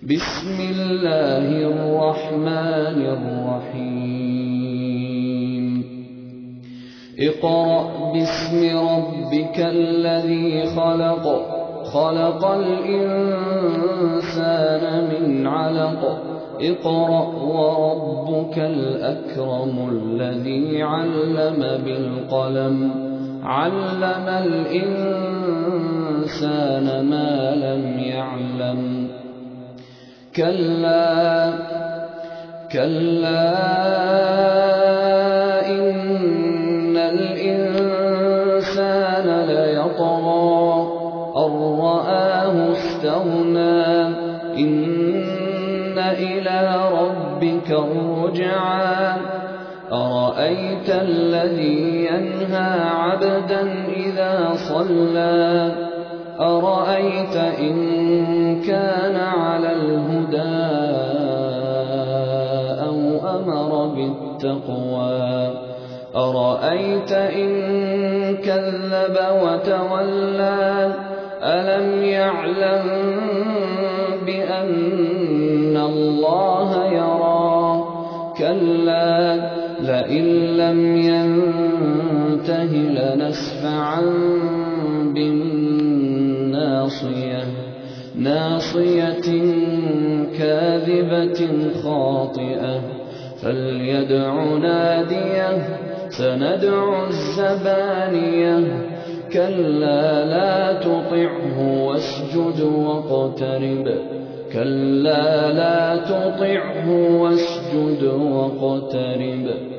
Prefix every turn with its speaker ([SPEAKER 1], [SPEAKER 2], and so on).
[SPEAKER 1] بسم الله الرحمن الرحيم اقرأ باسم ربك الذي خلق خلق الإنسان من علق اقرأ وربك الأكرم الذي علم بالقلم علم الإنسان ما لم يعلم كلا إن الإنسان ليطغى أن رآه استغنى إن إلى ربك الرجعى أرأيت الذي ينهى عبدا إذا صلى أرأيت إن كان على الهدى أو أمر بالتقوى أرأيت إن كذب وتولى ألم يعلم بأن الله يرى كلا لئن لم ينته لنسفعا بالناصية ناصية كاذبة خاطئة فليدع ناديه سندع الزبانية كلا لا تطعه واسجد واقترب كلا لا تطعه واسجد واقترب